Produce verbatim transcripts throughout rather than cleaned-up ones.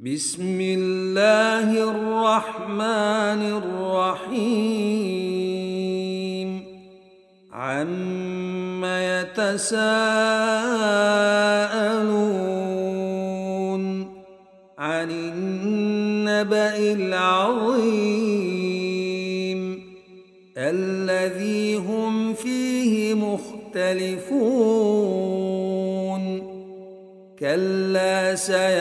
بسم الله الرحمن الرحيم عم يتساءلون عن النبأ العظيم الذي هم فيه مختلفون كلا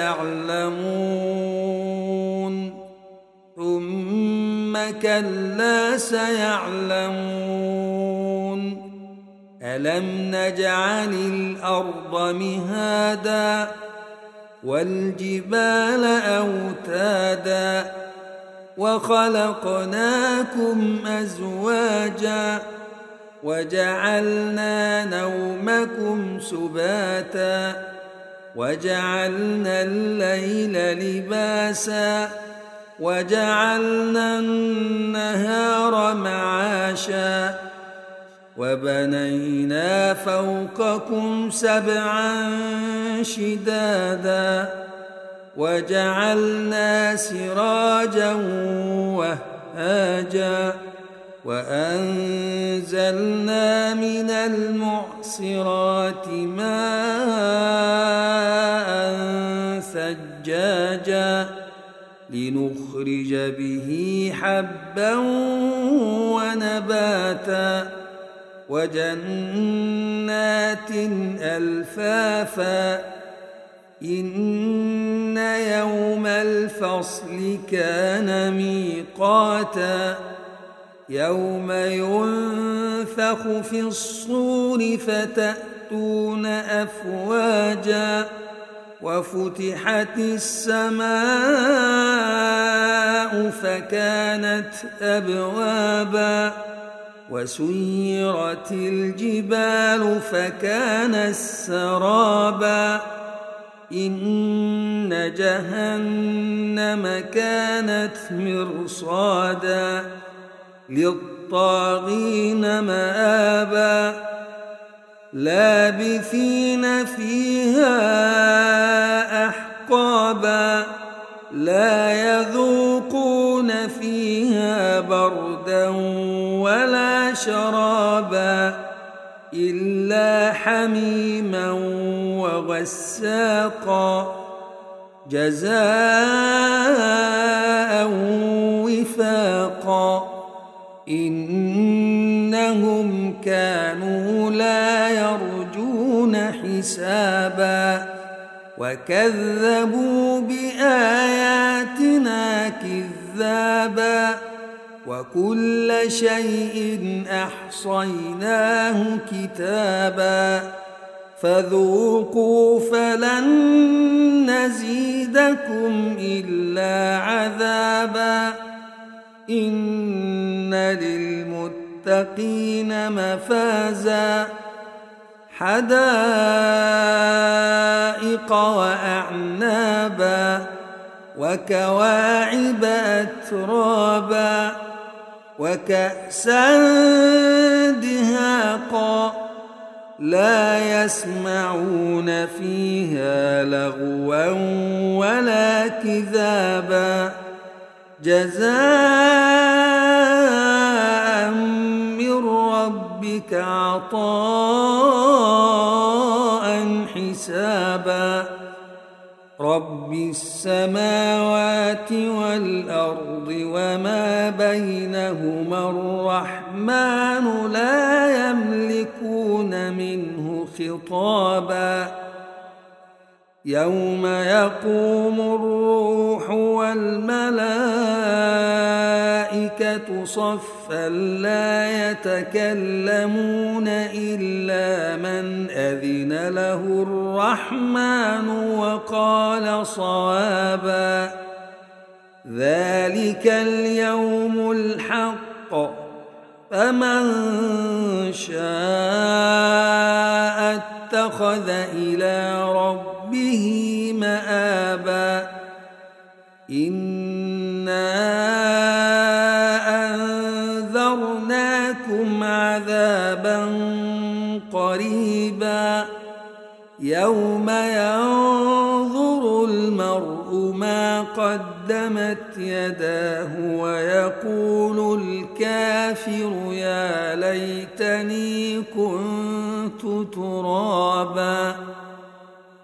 سيعلمون ثم كلا سيعلمون ألم نجعل الأرض مهادا والجبال أوتادا وخلقناكم أزواجا وجعلنا نومكم سباتا وجعلنا الليل لباسا وجعلنا النهار معاشا وبنينا فوقكم سبعا شدادا وجعلنا سراجا وهاجا وأنزلنا من المعصرات ماء ثجاجا لنخرج به حبا ونباتا وجنات ألفافا إن يوم الفصل كان ميقاتا يوم ينفخ في الصور فتأتون أفواجا وفتحت السماء فكانت أبوابا وسيرت الجبال فكانت سرابا إن جهنم كانت مرصادا للطاغين مآبا لابثين فيها أحقابا لا يذوقون فيها بردا ولا شرابا إلا حميما وغساقا جزاء وفاقا إنهم كانوا لا يرجون حسابا وكذبوا بآياتنا كذابا وكل شيء أحصيناه كتابا فذوقوا فلن نزيدكم إلا عذابا إن للمتقين مفازا حدائق وأعنابا وكواعب أترابا وكأسا دهاقا لا يسمعون فيها لغوا ولا كذابا جزاء من ربك عطاء حسابا رب السماوات والأرض وما بينهما الرحمن لا يملكون منه خطابا يوم يقوم الروح والملائكة صفا لا يتكلمون إلا من أذن له الرحمن وقال صوابا ذلك اليوم الحق فمن شاء اتخذ إلى ربه مآبا إنا أنذرناكم عذابا قريبا يوم ينظر المرء ما قدمت يداه ويقول الكافر يا ليتني كنت ترابا.